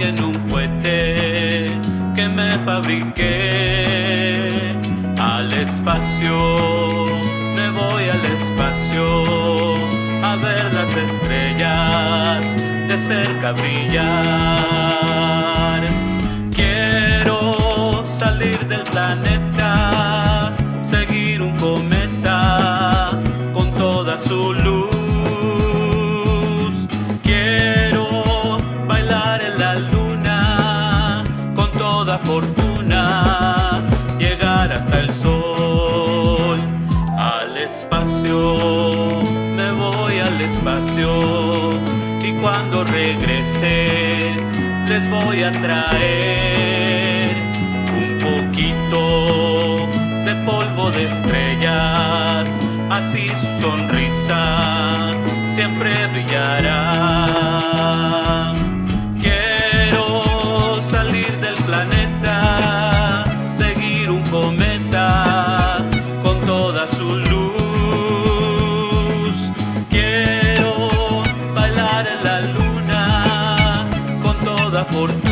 voy en un cohete que me fabriqué al espacio, me voy al espacio a ver las estrellas de cerca brillar. Quiero salir del planeta, seguir un cometa con toda su luz. Quiero bailar en la luna con toda fortuna, llegar hasta el sol. Al espacio, me voy al espacio, y cuando regrese les voy a traer un poquito de polvo de estrellas, así su sonrisa siempre brillará. Quiero salir del planeta, seguir un cometa con toda su luz. Quiero bailar en la luna con toda fortuna,